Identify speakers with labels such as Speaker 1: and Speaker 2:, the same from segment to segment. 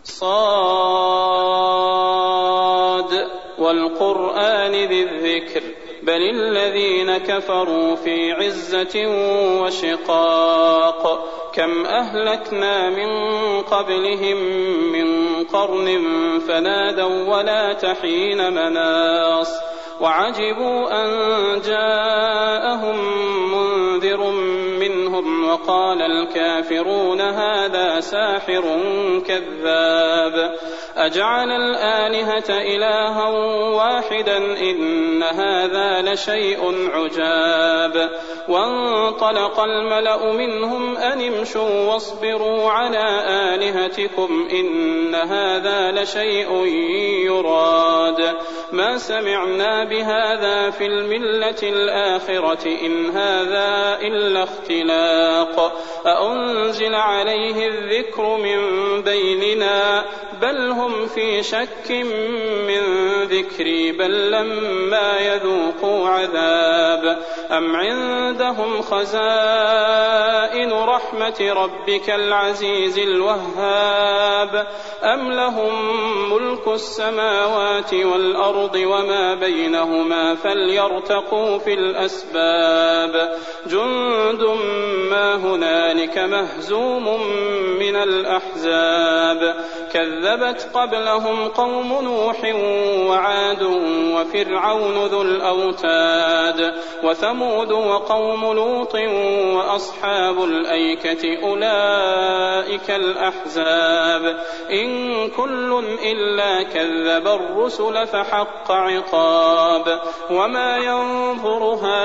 Speaker 1: صاد والقرآن ذي الذكر بل الذين كفروا في عزة وشقاق كم أهلكنا من قبلهم من قرن فنادوا ولا تحين مناص وعجبوا أن جاءهم منذر منهم وقال الكافرون هذا ساحر كذاب أجعل الآلهة إلها واحدا إن هذا لشيء عجاب وانطلق الملأ منهم أن امشوا واصبروا على آلهتكم إن هذا لشيء يراد ما سمعنا بهذا في الملة الآخرة إن هذا إلا اختلاق أأنزل عليه الذكر من بيننا بل هم في شك من ذكري بل لما يذوقوا عذاب أم عندهم خزائن رحمة ربك العزيز الوهاب أم لهم ملك السماوات والأرض وما بينهما فليرتقوا في الأسباب جند ما هنالك مهزوم من الأحزاب كذبت قبلهم قوم نوح وعاد وفرعون ذو الأوتاد وثمود وقوم لوط وأصحاب الأيكة أولئك الأحزاب إن كل إلا كذب الرسل فحق عقاب وما ينظر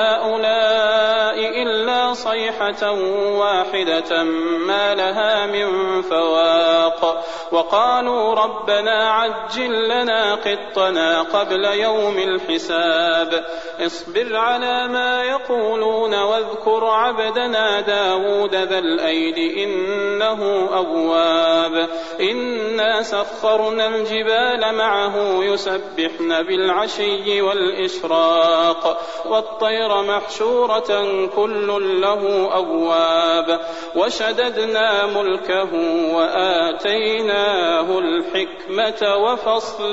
Speaker 1: هؤلاء إلا صيحة واحدة ما لها من فواق وقالوا ربنا عجل لنا قطنا قبل يوم الحساب اصبر على ما يقولون واذكر عبدنا داود ذا الأيد إنه أواب إنا سخرنا الجبال معه يسبحن بالعشي والإشراق والطير محشورة كل له أواب وشددنا ملكه وآتيناه الحكمة وفصل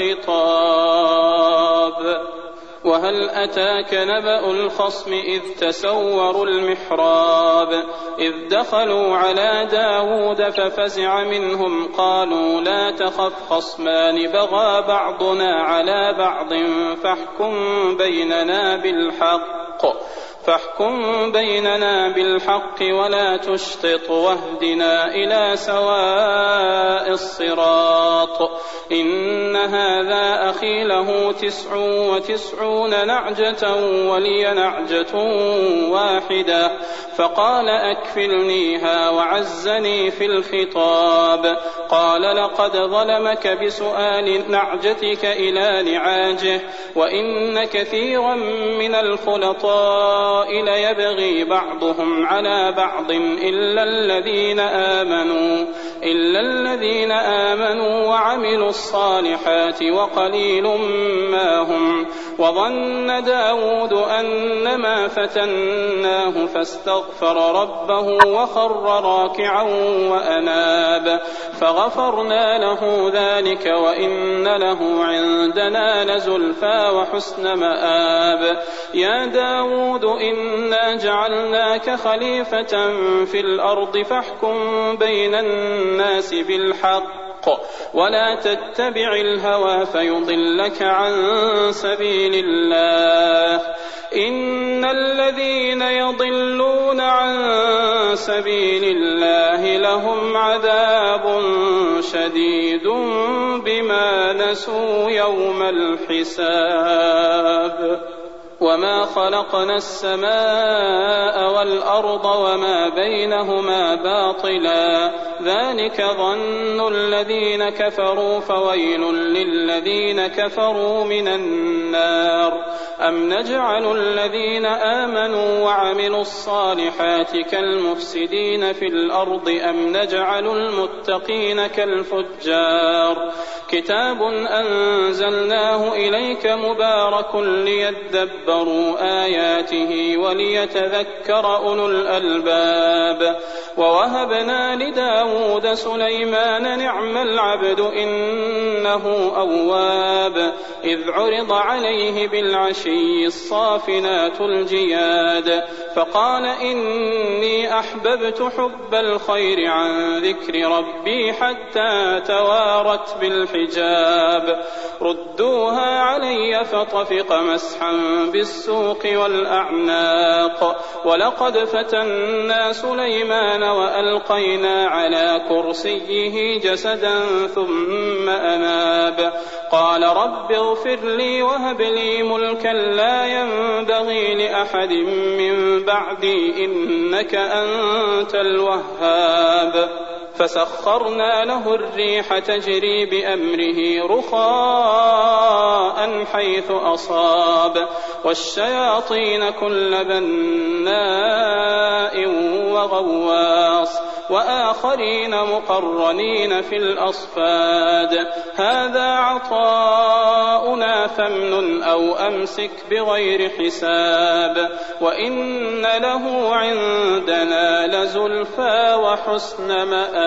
Speaker 1: الخطاب وهل أتاك نبأ الخصم إذ تسوروا المحراب إذ دخلوا على داود ففزع منهم قالوا لا تخف خصمان بغى بعضنا على بعض فاحكم بيننا بالحق ولا تشطط واهدنا إلى سواء الصراط إن هذا أخي له 99 نعجة ولي نعجة واحدة فقال أكفلنيها وعزني في الخطاب قال لقد ظلمك بسؤال نعجتك إلى نعاجه وإن كثيرا من الخلطاء ليبغي بعضهم على بعض إلا الذين آمنوا وعملوا الصالحات وقليل ما هم وظن داود أنما فتناه فاستغفر ربه وخر راكعا وأناب فغفرنا له ذلك وإن له عندنا لزلفى وحسن مآب يا داود إنا جعلناك خليفة في الأرض فاحكم بين الناس بالحق ولا تتبع الهوى فيضلك عن سبيل الله إن الذين يضلون عن سبيل الله لهم عذاب شديد بما نسوا يوم الحساب وما خلقنا السماء والأرض وما بينهما باطلا ذلك ظن الذين كفروا فويل للذين كفروا من النار أم نجعل الذين آمنوا وعملوا الصالحات كالمفسدين في الأرض أم نجعل المتقين كالفجار كتاب أنزلناه إليك مبارك ليدبروا آياته وليتذكر أولو الألباب. ووهبنا لداود سليمان نعم العبد إنه أواب إذ عرض عليه بالعشي الصافنات الجياد فقال إني أحببت حب الخير عن ذكر ربي حتى توارت بالحجاب ردوها علي فطفق مسحا بالسوق والأعناق ولقد فتنا سليمان وألقينا على كرسيه جسدا ثم أناب قال رب اغفر لي وهب لي ملكا لا ينبغي لأحد من بعدي إنك أنت الوهاب فسخرنا له الريح تجري بأمره رخاء حيث أصاب والشياطين كل بناء وغواص وآخرين مقرنين في الأصفاد هذا عطاؤنا فامنن أو أمسك بغير حساب وإن له عندنا لزلفى وحسن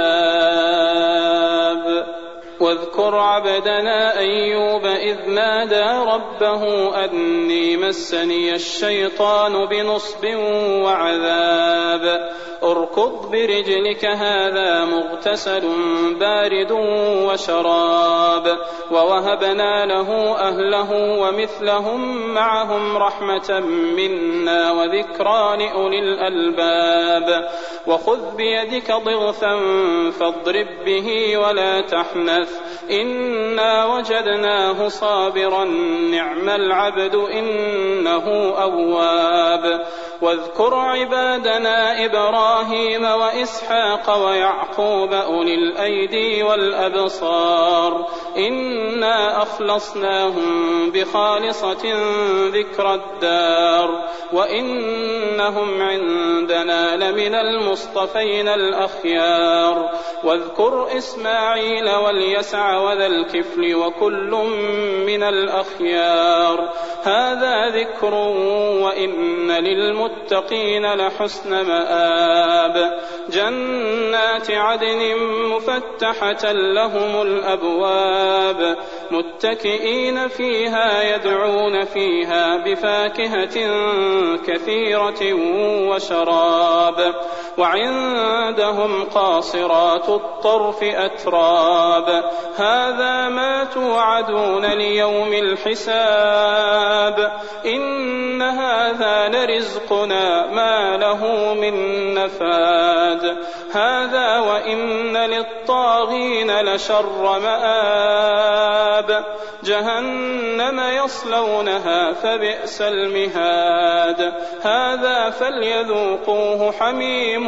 Speaker 1: مآب واذكر عبدنا أيوب إذ نادى ربه أني مسني الشيطان بنصب وعذاب اركض برجلك هذا مغتسل بارد وشراب ووهبنا له أهله ومثلهم معهم رحمة منا وذكرى لأولي الألباب وخذ بيدك ضغثا فاضرب به ولا تحنث إنا وجدناه صابرا نعم العبد إنه أواب واذكر عبادنا إبراهيم وإسحاق ويعقوب أولي الأيدي والأبصار إنا أخلصناهم بخالصة ذكر الدار وإنهم عندنا لمن المصطفين الأخيار واذكر إسماعيل واليسع وذا الكفل وكل من الأخيار هذا ذكر وإن للمتقين لحسن مآب جنات عدن مفتحة لهم الأبواب متكئين فيها يدعون فيها بفاكهة كثيرة وشراب وعندهم قاصرات الطرف أتراب هذا ما توعدون ليوم الحساب إن هذا لرزقنا ما له من نفاد هذا وإن للطاغين لشر مآب جهنم يصلونها فبئس المهاد هذا فليذوقوه حميم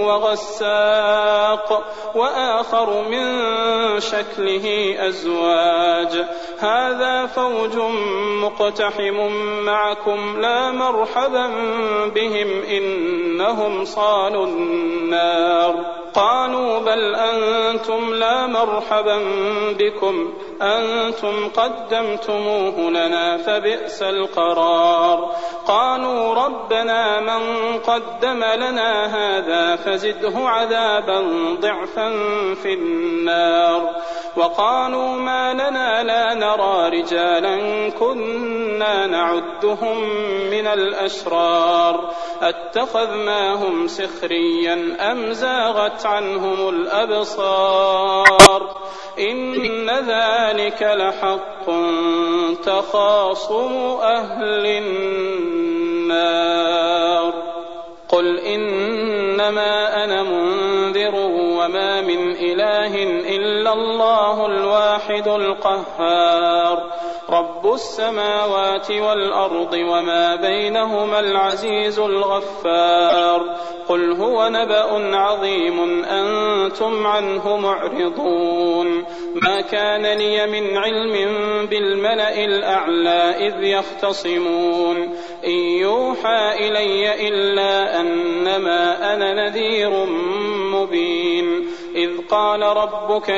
Speaker 1: وغساق وآخر من شكله أزواج هذا فوج مقتحم معكم لا مرحبا بهم إنهم صالوا النار قالوا بل أنتم لا مرحبا بكم أنتم قدمتموه لنا فبئس القرار قالوا ربنا من قدم لنا هذا فزده عذابا ضعفا في النار وقالوا ما لنا لا نرى رجالا كنا نعدهم من الأشرار أتخذناهم سخريا أم زاغت عنهم الأبصار إن ذلك لحق تخاصم أهل النار قل إنما أنا منذر وما من إله إلا الله الواحد القهار رب السماوات والأرض وما بينهما العزيز الغفار قل هو نبأ عظيم أنتم عنه معرضون ما كان لي من علم بالملأ الأعلى إذ يختصمون إن يوحى إلي إلا أنما أنا نذير مبين إذ قال ربك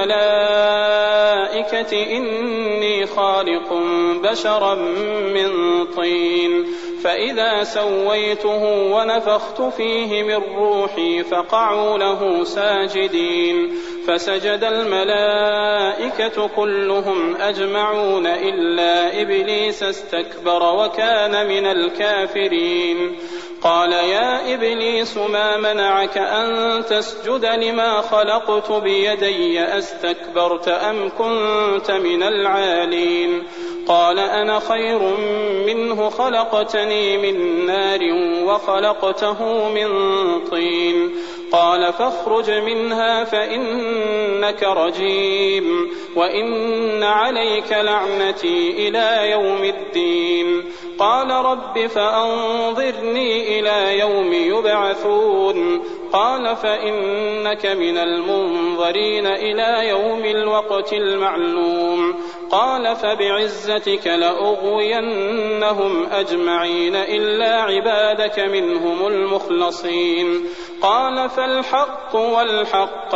Speaker 1: للملائكة إني خالق بشرا من طين فإذا سويته ونفخت فيه من روحي فقعوا له ساجدين فسجد الملائكة كلهم أجمعون إلا إبليس استكبر وكان من الكافرين. قال يا إبليس ما منعك أن تسجد لما خلقت بيدي أستكبرت أم كنت من العالين؟ قال أنا خير منه خلقتني من نار وخلقته من طين قال فاخرج منها فإنك رجيم وإن عليك لعنتي إلى يوم الدين. قال رب فأنظرني إلى يوم يبعثون قال فإنك من المنظرين إلى يوم الوقت المعلوم. قال فبعزتك لأغوينهم أجمعين إلا عبادك منهم المخلصين. قال فالحق والحق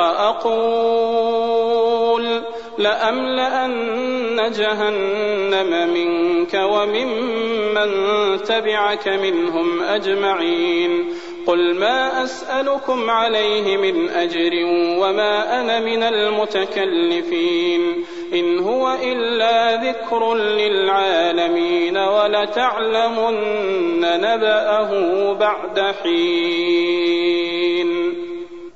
Speaker 1: أقول لأملأن جهنم منك وممن تبعك منهم أجمعين. قل ما أسألكم عليه من أجر وما أنا من المتكلفين إن هو إلا ذكر للعالمين ولتعلمن نبأه بعد حين.